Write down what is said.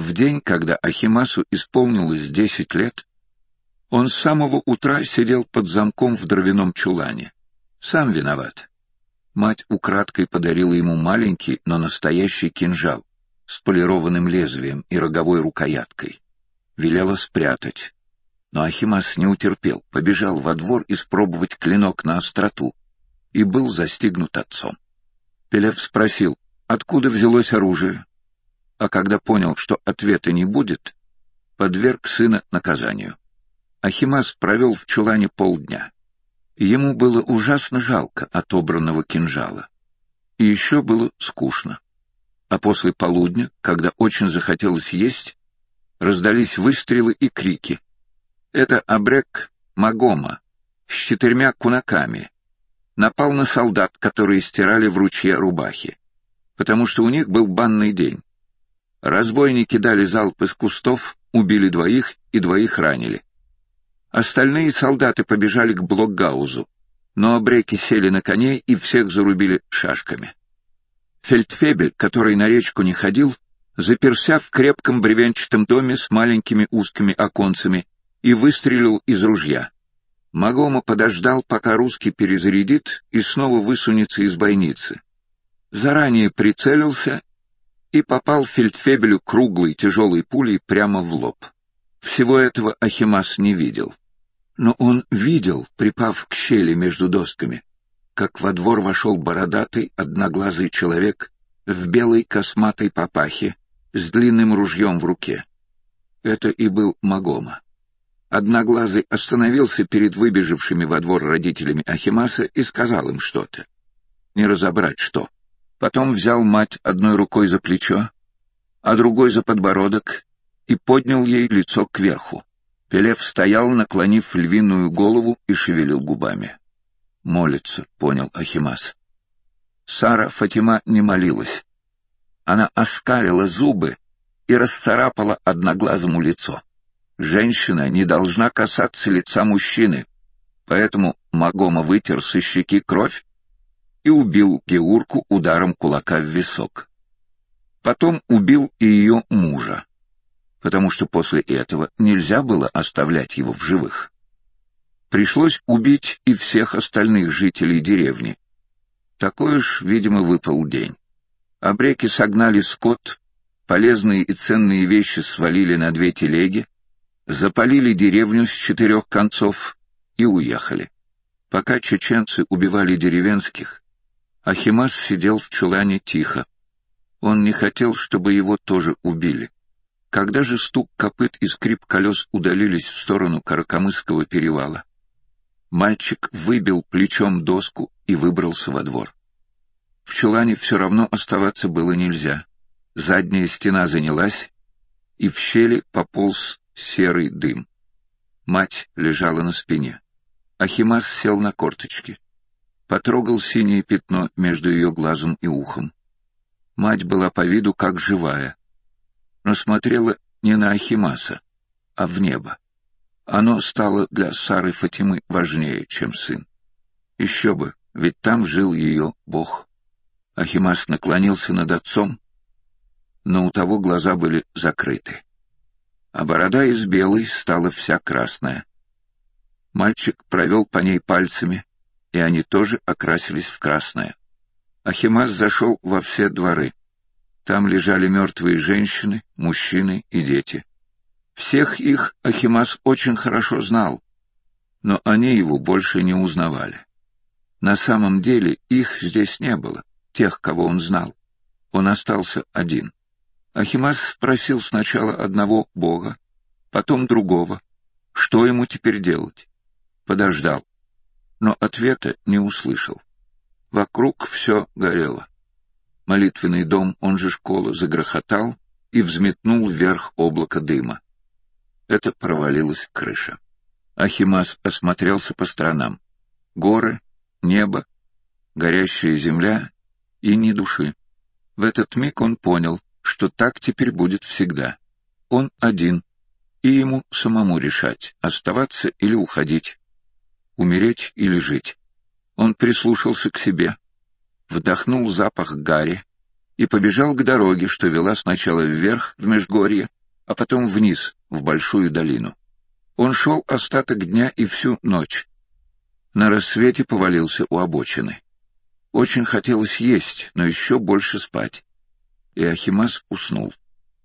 В день, когда Ахимасу исполнилось 10 лет, он с самого утра сидел под замком в дровяном чулане. Сам виноват. Мать украдкой подарила ему маленький, но настоящий кинжал с полированным лезвием и роговой рукояткой. Велела спрятать. Но Ахимас не утерпел, побежал во двор испробовать клинок на остроту и был застигнут отцом. Пелев спросил, откуда взялось оружие, а когда понял, что ответа не будет, подверг сына наказанию. Ахимас провел в чулане полдня. Ему было ужасно жалко отобранного кинжала. И еще было скучно. А после полудня, когда очень захотелось есть, раздались выстрелы и крики. Это абрек Магома с 4 кунаками напал на солдат, которые стирали в ручье рубахи, потому что у них был банный день. Разбойники дали залп из кустов, убили 2 и 2 ранили. Остальные солдаты побежали к блокгаузу, но абреки сели на коней и всех зарубили шашками. Фельдфебель, который на речку не ходил, заперся в крепком бревенчатом доме с маленькими узкими оконцами и выстрелил из ружья. Магома подождал, пока русский перезарядит и снова высунется из бойницы. Заранее прицелился и попал фельдфебелю круглой тяжелой пулей прямо в лоб. Всего этого Ахимас не видел. Но он видел, припав к щели между досками, как во двор вошел бородатый, одноглазый человек в белой косматой папахе с длинным ружьем в руке. Это и был Магома. Одноглазый остановился перед выбежавшими во двор родителями Ахимаса и сказал им что-то. Не разобрать что. Потом взял мать одной рукой за плечо, а другой за подбородок и поднял ей лицо кверху. Пелев стоял, наклонив львиную голову, и шевелил губами. «Молится», — понял Ахимас. Сара Фатима не молилась. Она оскалила зубы и расцарапала одноглазому лицо. Женщина не должна касаться лица мужчины, поэтому Магома вытер со щеки кровь и убил Геурку ударом кулака в висок. Потом убил и ее мужа, потому что после этого нельзя было оставлять его в живых. Пришлось убить и всех остальных жителей деревни. Такой уж, видимо, выпал день. Абреки согнали скот, полезные и ценные вещи свалили на 2 телеги, запалили деревню с 4 концов и уехали. Пока чеченцы убивали деревенских, Ахимас сидел в чулане тихо. Он не хотел, чтобы его тоже убили. Когда же стук копыт и скрип колес удалились в сторону Каракамысского перевала, мальчик выбил плечом доску и выбрался во двор. В чулане все равно оставаться было нельзя. Задняя стена занялась, и в щели пополз серый дым. Мать лежала на спине. Ахимас сел на корточки. Потрогал синее пятно между ее глазом и ухом. Мать была по виду как живая, но смотрела не на Ахимаса, а в небо. Оно стало для Сары Фатимы важнее, чем сын. Еще бы, ведь там жил ее Бог. Ахимас наклонился над отцом, но у того глаза были закрыты. А борода из белой стала вся красная. Мальчик провел по ней пальцами, и они тоже окрасились в красное. Ахимас зашел во все дворы. Там лежали мертвые женщины, мужчины и дети. Всех их Ахимас очень хорошо знал, но они его больше не узнавали. На самом деле их здесь не было, тех, кого он знал. Он остался один. Ахимас спросил сначала одного бога, потом другого, что ему теперь делать. Подождал, но ответа не услышал. Вокруг все горело. Молитвенный дом, он же школа, загрохотал и взметнул вверх облако дыма. Это провалилась крыша. Ахимас осмотрелся по сторонам. Горы, небо, горящая земля и ни души. В этот миг он понял, что так теперь будет всегда. Он один, и ему самому решать, оставаться или уходить, умереть или жить. Он прислушался к себе, вдохнул запах гари и побежал к дороге, что вела сначала вверх в межгорье, а потом вниз, в большую долину. Он шел остаток дня и всю ночь. На рассвете повалился у обочины. Очень хотелось есть, но еще больше спать. И Ахимас уснул.